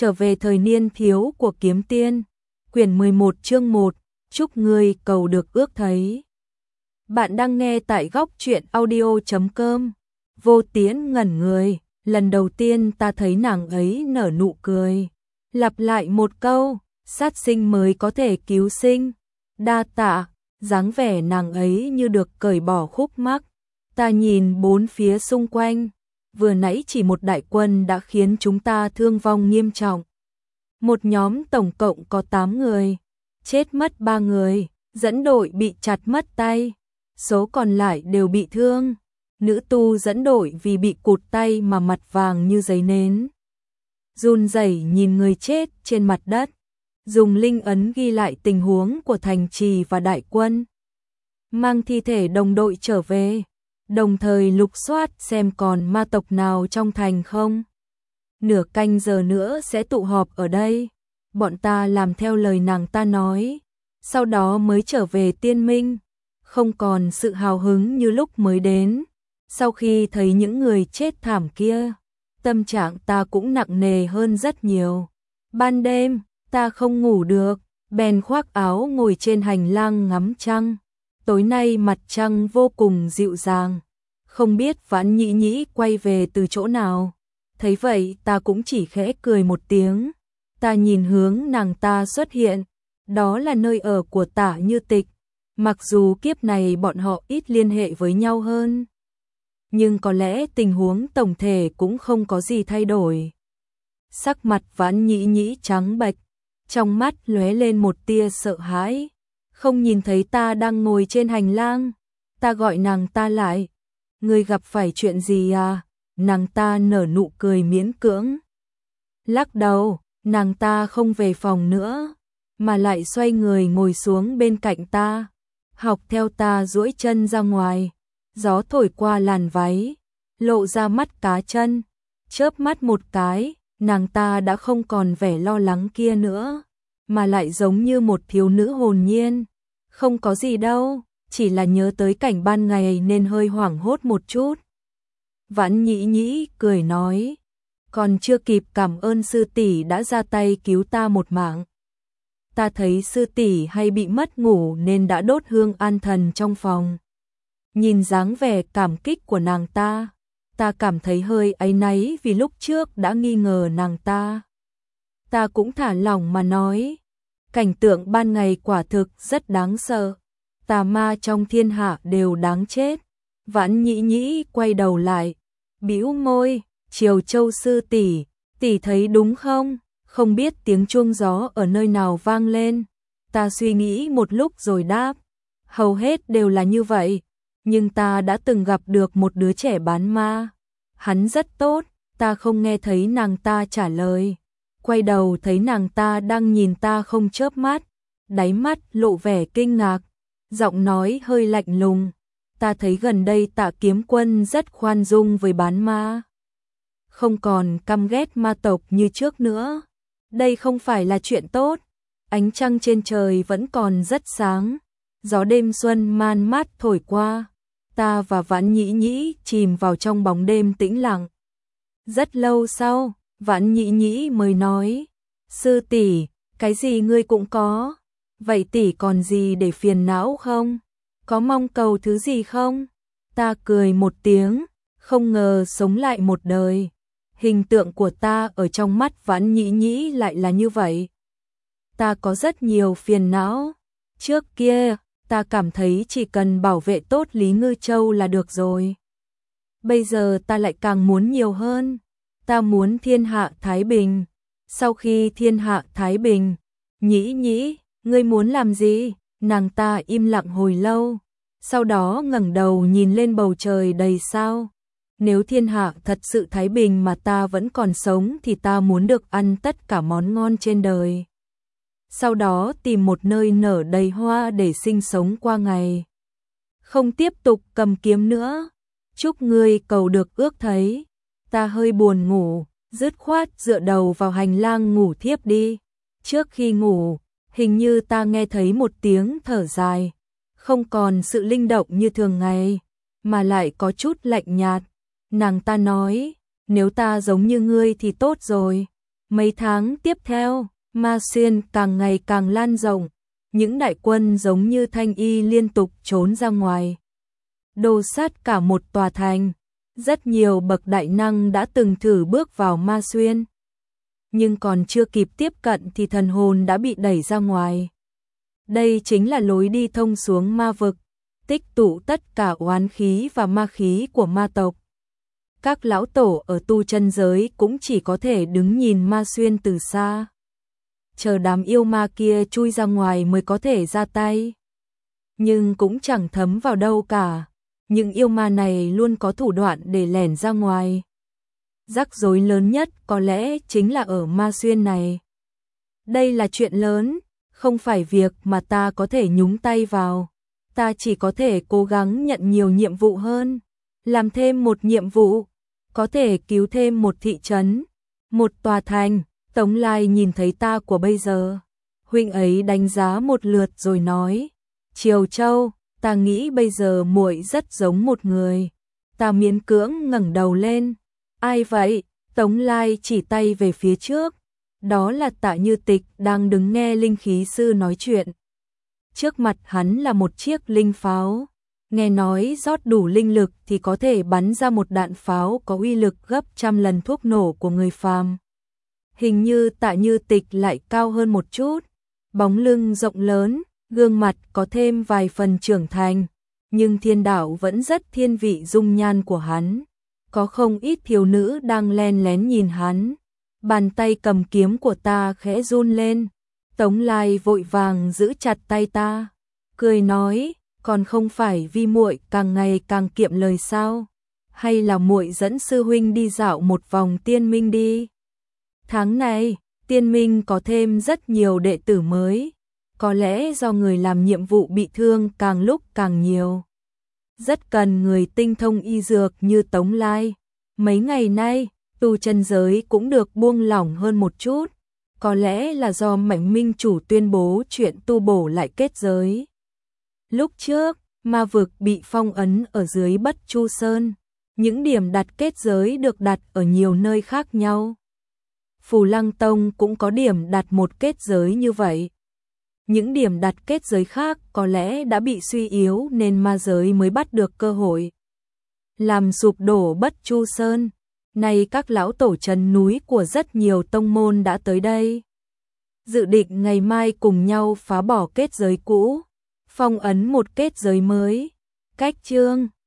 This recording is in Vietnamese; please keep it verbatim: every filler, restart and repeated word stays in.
Trở về thời niên thiếu của kiếm tiên, quyển mười một chương một, chúc ngươi cầu được ước thấy. Bạn đang nghe tại góc truyện audio chấm com. Vô Tiễn ngẩn người, lần đầu tiên ta thấy nàng ấy nở nụ cười. Lặp lại một câu, sát sinh mới có thể cứu sinh. Đa tạ, dáng vẻ nàng ấy như được cởi bỏ khúc mắc. Ta nhìn bốn phía xung quanh, vừa nãy chỉ một đại quân đã khiến chúng ta thương vong nghiêm trọng. Một nhóm tổng cộng có tám người, chết mất ba người, dẫn đội bị chặt mất tay, số còn lại đều bị thương. Nữ tu dẫn đội vì bị cụt tay mà mặt vàng như giấy nến. Run rẩy nhìn người chết trên mặt đất, dùng linh ấn ghi lại tình huống của thành trì và đại quân. Mang thi thể đồng đội trở về, đồng thời lục soát xem còn ma tộc nào trong thành không. Nửa canh giờ nữa sẽ tụ họp ở đây. Bọn ta làm theo lời nàng ta nói, sau đó mới trở về Tiên Minh, không còn sự hào hứng như lúc mới đến. Sau khi thấy những người chết thảm kia, tâm trạng ta cũng nặng nề hơn rất nhiều. Ban đêm, ta không ngủ được, bèn khoác áo ngồi trên hành lang ngắm trăng. Tối nay mặt trăng vô cùng dịu dàng, không biết Vãn Nhĩ Nhĩ quay về từ chỗ nào. Thấy vậy ta cũng chỉ khẽ cười một tiếng. Ta nhìn hướng nàng ta xuất hiện, đó là nơi ở của Tả Như Tịch. Mặc dù kiếp này bọn họ ít liên hệ với nhau hơn, nhưng có lẽ tình huống tổng thể cũng không có gì thay đổi. Sắc mặt Vãn Nhĩ Nhĩ trắng bệch, trong mắt lóe lên một tia sợ hãi. Không nhìn thấy ta đang ngồi trên hành lang, ta gọi nàng ta lại. Ngươi gặp phải chuyện gì à? Nàng ta nở nụ cười miễn cưỡng. Lắc đầu, nàng ta không về phòng nữa, mà lại xoay người ngồi xuống bên cạnh ta, học theo ta duỗi chân ra ngoài. Gió thổi qua làn váy, lộ ra mắt cá chân. Chớp mắt một cái, nàng ta đã không còn vẻ lo lắng kia nữa, mà lại giống như một thiếu nữ hồn nhiên. Không có gì đâu, chỉ là nhớ tới cảnh ban ngày nên hơi hoảng hốt một chút. Vãn Nhĩ Nhĩ cười nói, còn chưa kịp cảm ơn sư tỷ đã ra tay cứu ta một mạng. Ta thấy sư tỷ hay bị mất ngủ nên đã đốt hương an thần trong phòng. Nhìn dáng vẻ cảm kích của nàng ta, ta cảm thấy hơi áy náy vì lúc trước đã nghi ngờ nàng ta. Ta cũng thả lỏng mà nói, cảnh tượng ban ngày quả thực rất đáng sợ. Tà ma trong thiên hạ đều đáng chết. Vãn Nhĩ Nhĩ quay đầu lại, bĩu môi, Triều Châu sư tỷ, tỷ thấy đúng không? Không biết tiếng chuông gió ở nơi nào vang lên. Ta suy nghĩ một lúc rồi đáp, hầu hết đều là như vậy, nhưng ta đã từng gặp được một đứa trẻ bán ma. Hắn rất tốt. Ta không nghe thấy nàng ta trả lời. Quay đầu thấy nàng ta đang nhìn ta không chớp mắt, đáy mắt lộ vẻ kinh ngạc, giọng nói hơi lạnh lùng. Ta thấy gần đây Tạ Kiếm Quân rất khoan dung với bán ma, không còn căm ghét ma tộc như trước nữa. Đây không phải là chuyện tốt. Ánh trăng trên trời vẫn còn rất sáng, gió đêm xuân man mát thổi qua. Ta và Vãn Nhĩ Nhĩ chìm vào trong bóng đêm tĩnh lặng. Rất lâu sau, Vãn Nhĩ Nhĩ mới nói, sư tỷ, cái gì ngươi cũng có, vậy tỷ còn gì để phiền não không? Có mong cầu thứ gì không? Ta cười một tiếng, không ngờ sống lại một đời. Hình tượng của ta ở trong mắt Vãn Nhĩ Nhĩ lại là như vậy. Ta có rất nhiều phiền não. Trước kia, ta cảm thấy chỉ cần bảo vệ tốt Lý Ngư Châu là được rồi. Bây giờ ta lại càng muốn nhiều hơn. Ta muốn thiên hạ thái bình. Sau khi thiên hạ thái bình, Nhĩ Nhĩ, ngươi muốn làm gì? Nàng ta im lặng hồi lâu, sau đó ngẩng đầu nhìn lên bầu trời đầy sao. Nếu thiên hạ thật sự thái bình mà ta vẫn còn sống thì ta muốn được ăn tất cả món ngon trên đời. Sau đó tìm một nơi nở đầy hoa để sinh sống qua ngày. Không tiếp tục cầm kiếm nữa. Chúc ngươi cầu được ước thấy. Ta hơi buồn ngủ, dứt khoát dựa đầu vào hành lang ngủ thiếp đi. Trước khi ngủ, hình như ta nghe thấy một tiếng thở dài. Không còn sự linh động như thường ngày, mà lại có chút lạnh nhạt. Nàng ta nói, nếu ta giống như ngươi thì tốt rồi. Mấy tháng tiếp theo, Ma Xuyên càng ngày càng lan rộng, những đại quân giống như thanh y liên tục trốn ra ngoài, đồ sát cả một tòa thành. Rất nhiều bậc đại năng đã từng thử bước vào Ma Xuyên, nhưng còn chưa kịp tiếp cận thì thần hồn đã bị đẩy ra ngoài. Đây chính là lối đi thông xuống ma vực, tích tụ tất cả oán khí và ma khí của ma tộc. Các lão tổ ở tu chân giới cũng chỉ có thể đứng nhìn Ma Xuyên từ xa, chờ đám yêu ma kia chui ra ngoài mới có thể ra tay. Nhưng cũng chẳng thấm vào đâu cả, những yêu ma này luôn có thủ đoạn để lẻn ra ngoài. Rắc rối lớn nhất có lẽ chính là ở Ma Xuyên này. Đây là chuyện lớn, không phải việc mà ta có thể nhúng tay vào. Ta chỉ có thể cố gắng nhận nhiều nhiệm vụ hơn, làm thêm một nhiệm vụ, có thể cứu thêm một thị trấn, một tòa thành. Tống Lai nhìn thấy ta của bây giờ, huynh ấy đánh giá một lượt rồi nói: Triều Châu, ta nghĩ bây giờ muội rất giống một người. Ta miễn cưỡng ngẩng đầu lên. Ai vậy? Tống Lai chỉ tay về phía trước. Đó là Tạ Như Tịch đang đứng nghe linh khí sư nói chuyện. Trước mặt hắn là một chiếc linh pháo. Nghe nói rót đủ linh lực thì có thể bắn ra một đạn pháo có uy lực gấp trăm lần thuốc nổ của người phàm. Hình như Tạ Như Tịch lại cao hơn một chút, bóng lưng rộng lớn, gương mặt có thêm vài phần trưởng thành, nhưng thiên đạo vẫn rất thiên vị dung nhan của hắn. Có không ít thiếu nữ đang len lén nhìn hắn. Bàn tay cầm kiếm của ta khẽ run lên. Tống Lai vội vàng giữ chặt tay ta, cười nói: còn không phải vì muội càng ngày càng kiệm lời sao? Hay là muội dẫn sư huynh đi dạo một vòng tiên minh đi? Tháng này, tiên minh có thêm rất nhiều đệ tử mới, có lẽ do người làm nhiệm vụ bị thương càng lúc càng nhiều. Rất cần người tinh thông y dược như Tống Lai. Mấy ngày nay, tu chân giới cũng được buông lỏng hơn một chút, có lẽ là do Mạnh Minh chủ tuyên bố chuyện tu bổ lại kết giới. Lúc trước, ma vực bị phong ấn ở dưới Bất Chu Sơn, những điểm đặt kết giới được đặt ở nhiều nơi khác nhau. Phù Lăng Tông cũng có điểm đặt một kết giới như vậy. Những điểm đặt kết giới khác có lẽ đã bị suy yếu nên ma giới mới bắt được cơ hội làm sụp đổ Bất Chu Sơn. Nay các lão tổ trấn núi của rất nhiều tông môn đã tới đây, dự định ngày mai cùng nhau phá bỏ kết giới cũ, phong ấn một kết giới mới. Cách chương